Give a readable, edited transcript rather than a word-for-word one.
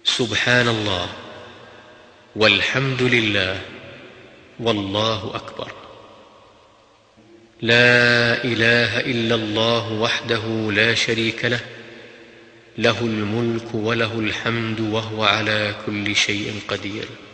سبحان الله والحمد لله والله أكبر. لا إله إلا الله وحده لا شريك له، له الملك وله الحمد وهو على كل شيء قدير.